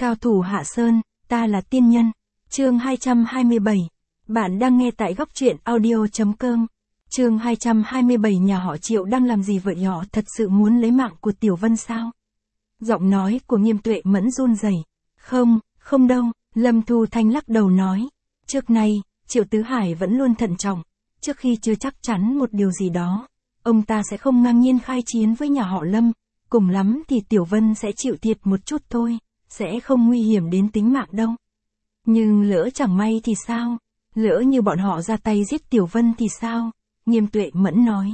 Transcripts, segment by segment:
Cao thủ Hạ Sơn, ta là tiên nhân. Chương 227. Bạn đang nghe tại góc truyện audio.com. Chương 227. Nhà họ Triệu đang làm gì vậy, họ thật sự muốn lấy mạng của Tiểu Vân sao? Giọng nói của Nghiêm Tuệ Mẫn run rẩy. Không đâu, Lâm Thu Thanh lắc đầu nói. Trước nay, Triệu Tứ Hải vẫn luôn thận trọng. Trước khi chưa chắc chắn một điều gì đó, ông ta sẽ không ngang nhiên khai chiến với nhà họ Lâm. Cùng lắm thì Tiểu Vân sẽ chịu thiệt một chút thôi, sẽ không nguy hiểm đến tính mạng đâu. Nhưng lỡ chẳng may thì sao? Lỡ như bọn họ ra tay giết Tiểu Vân thì sao? Nghiêm Tuệ Mẫn nói.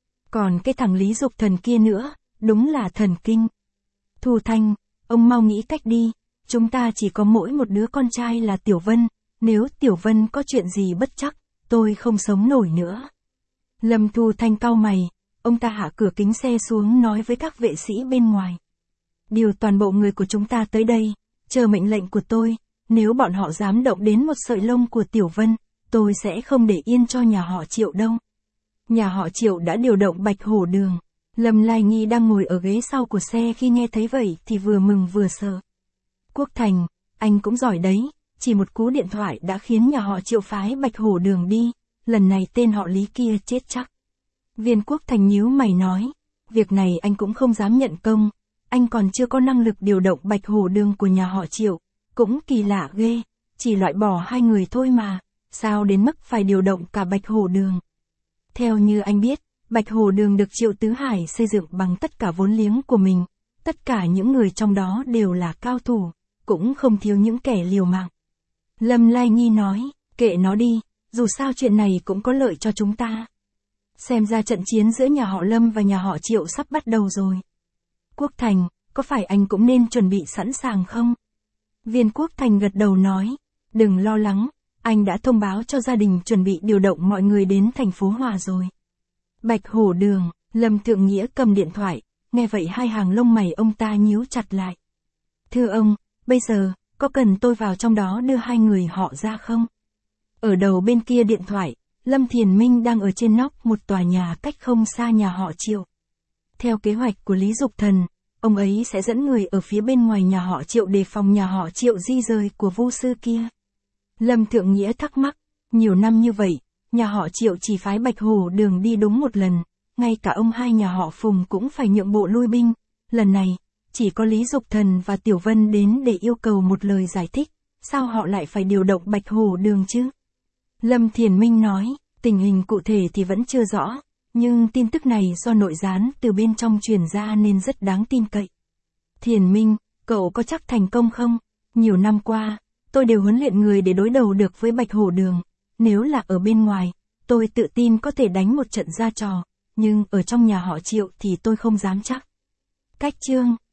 Còn cái thằng Lý Dục Thần kia nữa, đúng là thần kinh. Thu Thanh, ông mau nghĩ cách đi. Chúng ta chỉ có mỗi một đứa con trai là Tiểu Vân. Nếu Tiểu Vân có chuyện gì bất trắc, tôi không sống nổi nữa. Lâm Thu Thanh cau mày. Ông ta hạ cửa kính xe xuống nói với các vệ sĩ bên ngoài. Điều toàn bộ người của chúng ta tới đây, chờ mệnh lệnh của tôi. Nếu bọn họ dám động đến một sợi lông của Tiểu Vân, tôi sẽ không để yên cho nhà họ Triệu đâu. Nhà họ Triệu đã điều động Bạch Hổ Đường. Lâm Lai Nhi đang ngồi ở ghế sau của xe khi nghe thấy vậy thì vừa mừng vừa sợ. Quốc Thành, anh cũng giỏi đấy, chỉ một cú điện thoại đã khiến nhà họ Triệu phái Bạch Hổ Đường đi, lần này tên họ Lý kia chết chắc. Viên Quốc Thành nhíu mày nói, việc này anh cũng không dám nhận công, anh còn chưa có năng lực điều động Bạch Hổ Đường của nhà họ Triệu, cũng kỳ lạ ghê, chỉ loại bỏ 2 người thôi mà, sao đến mức phải điều động cả Bạch Hổ Đường. Theo như anh biết, Bạch Hổ Đường được Triệu Tứ Hải xây dựng bằng tất cả vốn liếng của mình, tất cả những người trong đó đều là cao thủ, cũng không thiếu những kẻ liều mạng. Lâm Lai Nhi nói, kệ nó đi, dù sao chuyện này cũng có lợi cho chúng ta. Xem ra trận chiến giữa nhà họ Lâm và nhà họ Triệu sắp bắt đầu rồi. Quốc Thành, có phải anh cũng nên chuẩn bị sẵn sàng không? Viên Quốc Thành gật đầu nói, đừng lo lắng, anh đã thông báo cho gia đình chuẩn bị điều động mọi người đến thành phố Hòa rồi. Bạch Hổ Đường, Lâm Thượng Nghĩa cầm điện thoại, nghe vậy 2 hàng lông mày ông ta nhíu chặt lại. Thưa ông, bây giờ, có cần tôi vào trong đó đưa 2 người họ ra không? Ở đầu bên kia điện thoại, Lâm Thiền Minh đang ở trên nóc một tòa nhà cách không xa nhà họ Triệu. Theo kế hoạch của Lý Dục Thần, ông ấy sẽ dẫn người ở phía bên ngoài nhà họ Triệu đề phòng nhà họ Triệu di rời của Vu sư kia. Lâm Thượng Nghĩa thắc mắc, nhiều năm như vậy, nhà họ Triệu chỉ phái Bạch Hổ Đường đi đúng một lần, ngay cả ông hai nhà họ Phùng cũng phải nhượng bộ lui binh, lần này, chỉ có Lý Dục Thần và Tiểu Vân đến để yêu cầu một lời giải thích, sao họ lại phải điều động Bạch Hổ Đường chứ? Lâm Thiền Minh nói, tình hình cụ thể thì vẫn chưa rõ, nhưng tin tức này do nội gián từ bên trong truyền ra nên rất đáng tin cậy. Thiền Minh, cậu có chắc thành công không? Nhiều năm qua, tôi đều huấn luyện người để đối đầu được với Bạch Hổ Đường. Nếu là ở bên ngoài, tôi tự tin có thể đánh một trận ra trò, nhưng ở trong nhà họ Triệu thì tôi không dám chắc. Cách chương